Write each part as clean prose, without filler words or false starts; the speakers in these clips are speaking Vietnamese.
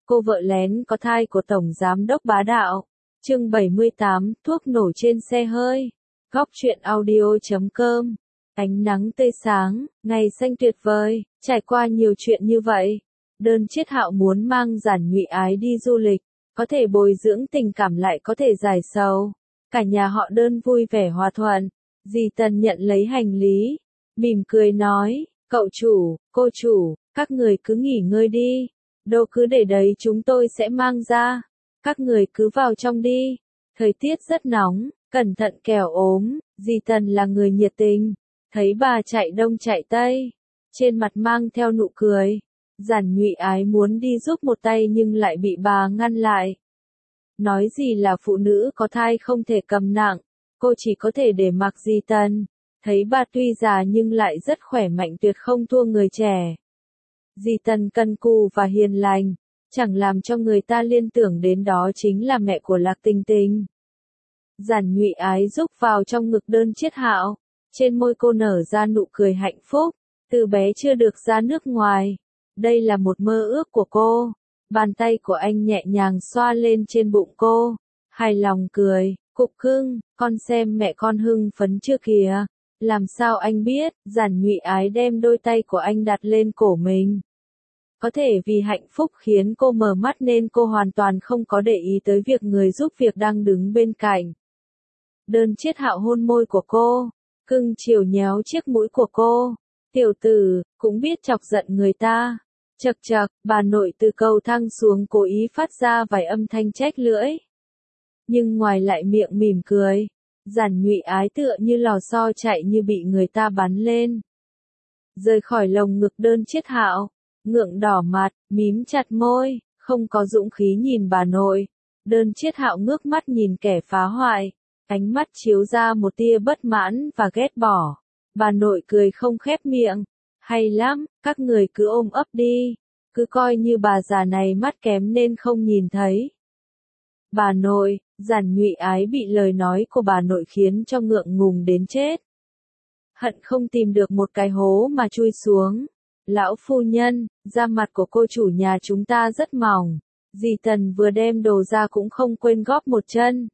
Cô vợ lén có thai của Tổng Giám đốc bá đạo. Chương 78, thuốc nổ trên xe hơi. Góc truyện audio.com. Ánh nắng tươi sáng, ngày xanh tuyệt vời, trải qua nhiều chuyện như vậy. Đơn Chiết Hạo muốn mang Giản Nhụy Ái đi du lịch, có thể bồi dưỡng tình cảm lại có thể giải sầu. Cả nhà họ Đơn vui vẻ hòa thuận. Dì Tần nhận lấy hành lý, mỉm cười nói, cậu chủ, cô chủ, các người cứ nghỉ ngơi đi. Đồ cứ để đấy chúng tôi sẽ mang ra. Các người cứ vào trong đi. Thời tiết rất nóng, cẩn thận kẻo ốm. Dì Tần là người nhiệt tình. Thấy bà chạy đông chạy tây, trên mặt mang theo nụ cười. Giản Nhụy Ái muốn đi giúp một tay nhưng lại bị bà ngăn lại. Nói gì là phụ nữ có thai không thể cầm nặng, cô chỉ có thể để mặc dì Tần. Thấy bà tuy già nhưng lại rất khỏe mạnh, tuyệt không thua người trẻ. Dì Tần cần cù và hiền lành, chẳng làm cho người ta liên tưởng đến đó chính là mẹ của Lạc Tình Tình. Giản Nhụy Ái rúc vào trong ngực Đơn Chiết Hạo, trên môi cô nở ra nụ cười hạnh phúc, từ bé chưa được ra nước ngoài. Đây là một mơ ước của cô. Bàn tay của anh nhẹ nhàng xoa lên trên bụng cô, hài lòng cười, cục cưng, con xem mẹ con hưng phấn chưa kìa. Làm sao anh biết? Giản Nhụy Ái đem đôi tay của anh đặt lên cổ mình. Có thể vì hạnh phúc khiến cô mở mắt nên cô hoàn toàn không có để ý tới việc người giúp việc đang đứng bên cạnh. Đơn Chiết Hạo hôn môi của cô, cưng chiều nhéo chiếc mũi của cô. Tiểu tử, cũng biết chọc giận người ta. Chậc chậc, bà nội từ cầu thang xuống cố ý phát ra vài âm thanh trách lưỡi. Nhưng ngoài lại miệng mỉm cười. Giản Nhụy Ái tựa như lò xo chạy như bị người ta bắn lên. Rời khỏi lồng ngực Đơn Chiết Hạo, ngượng đỏ mặt, mím chặt môi, không có dũng khí nhìn bà nội. Đơn Chiết Hạo ngước mắt nhìn kẻ phá hoại, ánh mắt chiếu ra một tia bất mãn và ghét bỏ. Bà nội cười không khép miệng. Hay lắm, các người cứ ôm ấp đi. Cứ coi như bà già này mắt kém nên không nhìn thấy. Bà nội, Giản Nhụy Ái bị lời nói của bà nội khiến cho ngượng ngùng đến chết. Hận không tìm được một cái hố mà chui xuống. Lão phu nhân, da mặt của cô chủ nhà chúng ta rất mỏng. Dì Tần vừa đem đồ ra cũng không quên góp một chân.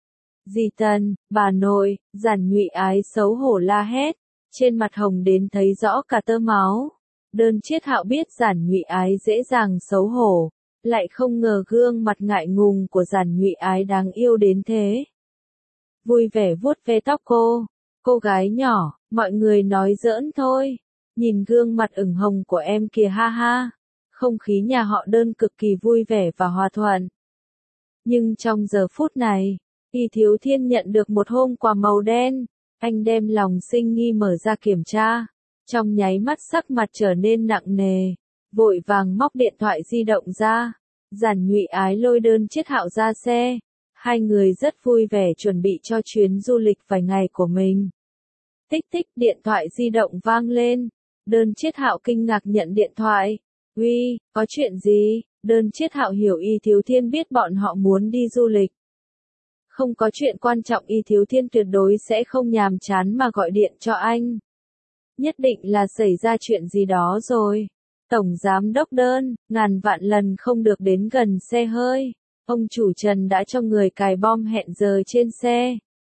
Dì Tần, bà nội, Giản Nhụy Ái xấu hổ la hét. Trên mặt hồng đến thấy rõ cả tơ máu. Đơn Chiết Hạo biết Giản Nhụy Ái dễ dàng xấu hổ, lại không ngờ gương mặt ngại ngùng của Giản Nhụy Ái đáng yêu đến thế. Vui vẻ vuốt ve tóc cô gái nhỏ, mọi người nói giỡn thôi. Nhìn gương mặt ửng hồng của em kìa ha ha. Không khí nhà họ Đơn cực kỳ vui vẻ và hòa thuận. Nhưng trong giờ phút này, Y Thiếu Thiên nhận được một hộp quà màu đen. Anh đem lòng sinh nghi mở ra kiểm tra. Trong nháy mắt sắc mặt trở nên nặng nề. Vội vàng móc điện thoại di động ra. Giản Nhụy Ái lôi Đơn Chiết Hạo ra xe. Hai người rất vui vẻ chuẩn bị cho chuyến du lịch vài ngày của mình. Tích tích, điện thoại di động vang lên. Đơn Chiết Hạo kinh ngạc nhận điện thoại. Uy, có chuyện gì? Đơn Chiết Hạo hiểu Y Thiếu Thiên biết bọn họ muốn đi du lịch. Không có chuyện quan trọng, Y Thiếu Thiên tuyệt đối sẽ không nhàm chán mà gọi điện cho anh. Nhất định là xảy ra chuyện gì đó rồi. Tổng Giám đốc Đơn, ngàn vạn lần không được đến gần xe hơi. Ông chủ Trần đã cho người cài bom hẹn giờ trên xe.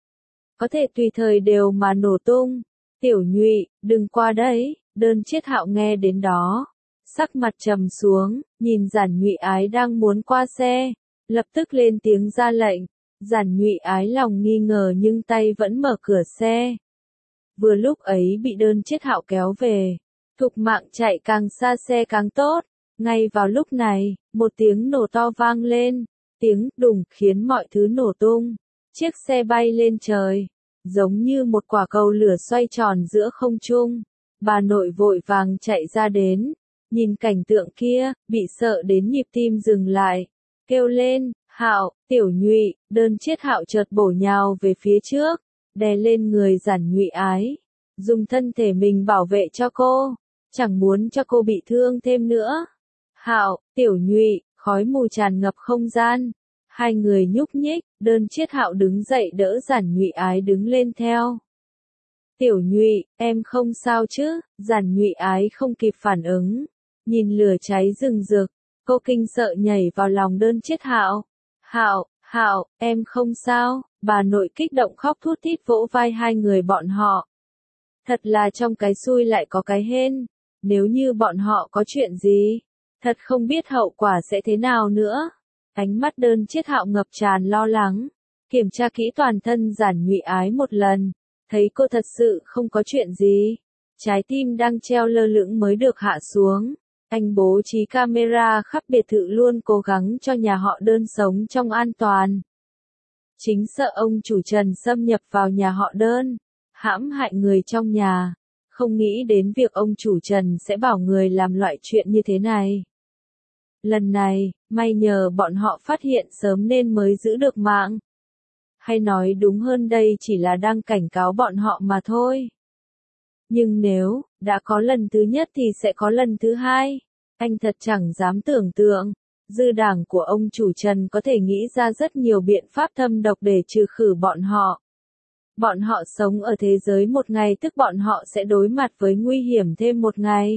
Có thể tùy thời đều mà nổ tung. Tiểu Nhụy, đừng qua đấy. Đơn Chiết Hạo nghe đến đó, sắc mặt trầm xuống, nhìn Giản Nhụy Ái đang muốn qua xe, lập tức lên tiếng ra lệnh. Giản Nhụy Ái lòng nghi ngờ nhưng tay vẫn mở cửa xe. Vừa lúc ấy bị Đơn Chiết Hạo kéo về. Thục mạng chạy càng xa xe càng tốt. Ngay vào lúc này, một tiếng nổ to vang lên. Tiếng đùng khiến mọi thứ nổ tung. Chiếc xe bay lên trời, giống như một quả cầu lửa xoay tròn giữa không trung. Bà nội vội vàng chạy ra đến. Nhìn cảnh tượng kia, bị sợ đến nhịp tim dừng lại. Kêu lên, Hạo, Tiểu Nhụy. Đơn Chiết Hạo chợt bổ nhào về phía trước, đè lên người Giản Nhụy Ái, dùng thân thể mình bảo vệ cho cô, chẳng muốn cho cô bị thương thêm nữa. Hạo, Tiểu Nhụy, khói mù tràn ngập không gian. Hai người nhúc nhích, Đơn Chiết Hạo đứng dậy đỡ Giản Nhụy Ái đứng lên theo. Tiểu Nhụy, em không sao chứ? Giản Nhụy Ái không kịp phản ứng, nhìn lửa cháy rừng rực, Cô kinh sợ nhảy vào lòng đơn Chiết Hạo. Hạo, Hạo, em không sao, bà nội kích động khóc thút thít vỗ vai hai người bọn họ. Thật là trong cái xui lại có cái hên, nếu như bọn họ có chuyện gì, thật không biết hậu quả sẽ thế nào nữa. Ánh mắt đơn Chiết Hạo ngập tràn lo lắng, kiểm tra kỹ toàn thân Giản Nhụy Ái một lần, thấy cô thật sự không có chuyện gì. Trái tim đang treo lơ lửng mới được hạ xuống. Anh bố trí camera khắp biệt thự luôn cố gắng cho nhà họ đơn sống trong an toàn. Chính sợ ông chủ Trần xâm nhập vào nhà họ đơn, hãm hại người trong nhà. Không nghĩ đến việc ông chủ Trần sẽ bảo người làm loại chuyện như thế này. Lần này, may nhờ bọn họ phát hiện sớm nên mới giữ được mạng. Hay nói đúng hơn đây chỉ là đang cảnh cáo bọn họ mà thôi. Nhưng nếu đã có lần thứ nhất thì sẽ có lần thứ hai. Anh thật chẳng dám tưởng tượng, dư đảng của ông chủ Trần có thể nghĩ ra rất nhiều biện pháp thâm độc để trừ khử bọn họ. Bọn họ sống ở thế giới một ngày tức bọn họ sẽ đối mặt với nguy hiểm thêm một ngày.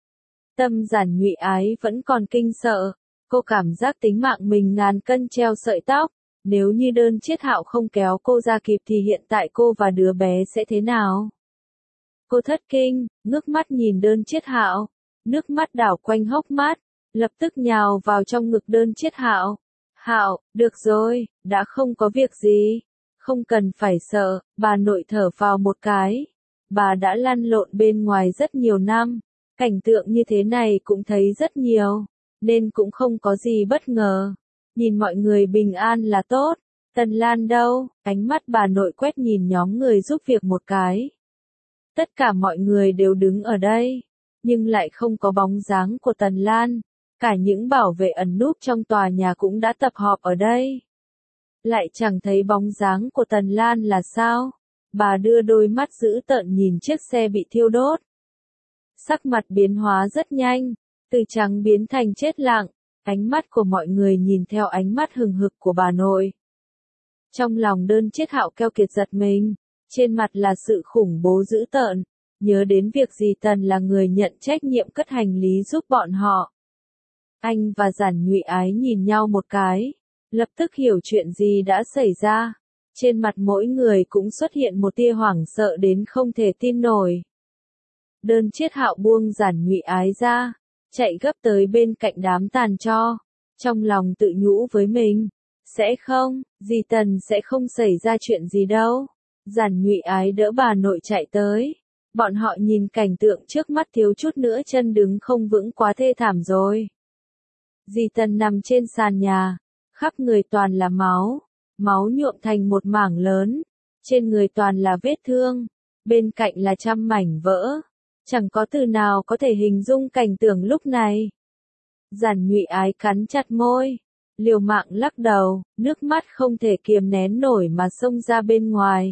Tâm Giản Nhụy Ái vẫn còn kinh sợ, cô cảm giác tính mạng mình ngàn cân treo sợi tóc. Nếu như đơn Chiết Hạo không kéo cô ra kịp thì hiện tại cô và đứa bé sẽ thế nào? Cô thất kinh, ngước mắt nhìn đơn Chiết Hạo, nước mắt đảo quanh hốc mắt, lập tức nhào vào trong ngực đơn Chiết Hạo. Hạo, được rồi, đã không có việc gì, không cần phải sợ, bà nội thở phào một cái. Bà đã lăn lộn bên ngoài rất nhiều năm, cảnh tượng như thế này cũng thấy rất nhiều, nên cũng không có gì bất ngờ. Nhìn mọi người bình an là tốt. Tần Lan đâu? Ánh mắt bà nội quét nhìn nhóm người giúp việc một cái. Tất cả mọi người đều đứng ở đây, nhưng lại không có bóng dáng của Tần Lan. Cả những bảo vệ ẩn núp trong tòa nhà cũng đã tập họp ở đây. Lại chẳng thấy bóng dáng của Tần Lan là sao? Bà đưa đôi mắt dữ tợn nhìn chiếc xe bị thiêu đốt. Sắc mặt biến hóa rất nhanh, từ trắng biến thành chết lặng. Ánh mắt của mọi người nhìn theo ánh mắt hừng hực của bà nội. Trong lòng đơn Chiết Hạo keo kiệt giật mình, trên mặt là sự khủng bố dữ tợn, nhớ đến việc dì Tần là người nhận trách nhiệm cất hành lý giúp bọn họ. Anh và Giản Nhụy Ái nhìn nhau một cái, lập tức hiểu chuyện gì đã xảy ra. Trên mặt mỗi người cũng xuất hiện một tia hoảng sợ đến không thể tin nổi. Đơn Chiết Hạo buông Giản Nhụy Ái ra, chạy gấp tới bên cạnh đám tàn tro, trong lòng tự nhủ với mình, sẽ không, dì Tần sẽ không xảy ra chuyện gì đâu. Giản Nhụy Ái đỡ bà nội chạy tới, bọn họ nhìn cảnh tượng trước mắt thiếu chút nữa chân đứng không vững, quá thê thảm rồi. Dì Tần nằm trên sàn nhà, khắp người toàn là máu, máu nhuộm thành một mảng lớn, trên người toàn là vết thương, bên cạnh là trăm mảnh vỡ. Chẳng có từ nào có thể hình dung cảnh tượng lúc này. Giản Nhụy Ái cắn chặt môi, liều mạng lắc đầu, nước mắt không thể kiềm nén nổi mà xông ra bên ngoài.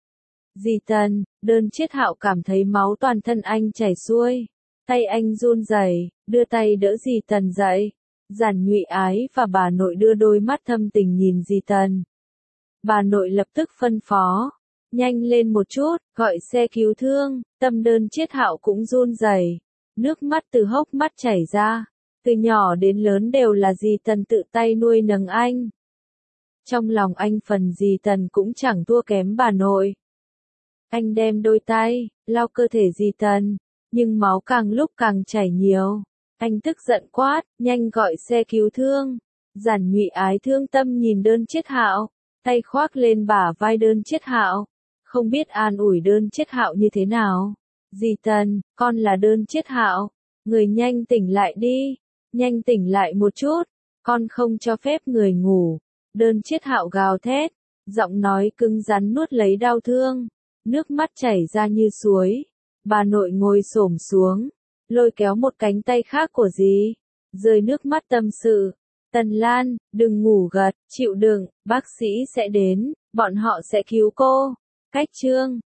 Dì Tần, đơn Chiết Hạo cảm thấy máu toàn thân anh chảy xuôi, tay anh run rẩy, đưa tay đỡ dì Tần dậy. Giản Nhụy Ái và bà nội đưa đôi mắt thâm tình nhìn dì Tần. Bà nội lập tức phân phó, nhanh lên một chút, gọi xe cứu thương. Tâm đơn Chiết Hạo cũng run rẩy, nước mắt từ hốc mắt chảy ra. Từ nhỏ đến lớn đều là dì Tần tự tay nuôi nấng anh. Trong lòng anh phần dì Tần cũng chẳng thua kém bà nội. Anh đem đôi tay lau cơ thể dì Tần, nhưng máu càng lúc càng chảy nhiều. Anh tức giận quát, nhanh gọi xe cứu thương. Giản Nhụy Ái thương tâm nhìn đơn Chiết Hạo, tay khoác lên bả vai đơn Chiết Hạo, không biết an ủi đơn Chiết Hạo như thế nào. Dì Tần, con là đơn Chiết Hạo, người nhanh tỉnh lại đi, nhanh tỉnh lại một chút, con không cho phép người ngủ. Đơn Chiết Hạo gào thét, giọng nói cứng rắn nuốt lấy đau thương, nước mắt chảy ra như suối. Bà nội ngồi xổm xuống, lôi kéo một cánh tay khác của dì, rơi nước mắt tâm sự. Tần Lan, đừng ngủ gật, chịu đựng, bác sĩ sẽ đến, bọn họ sẽ cứu cô. Cách chương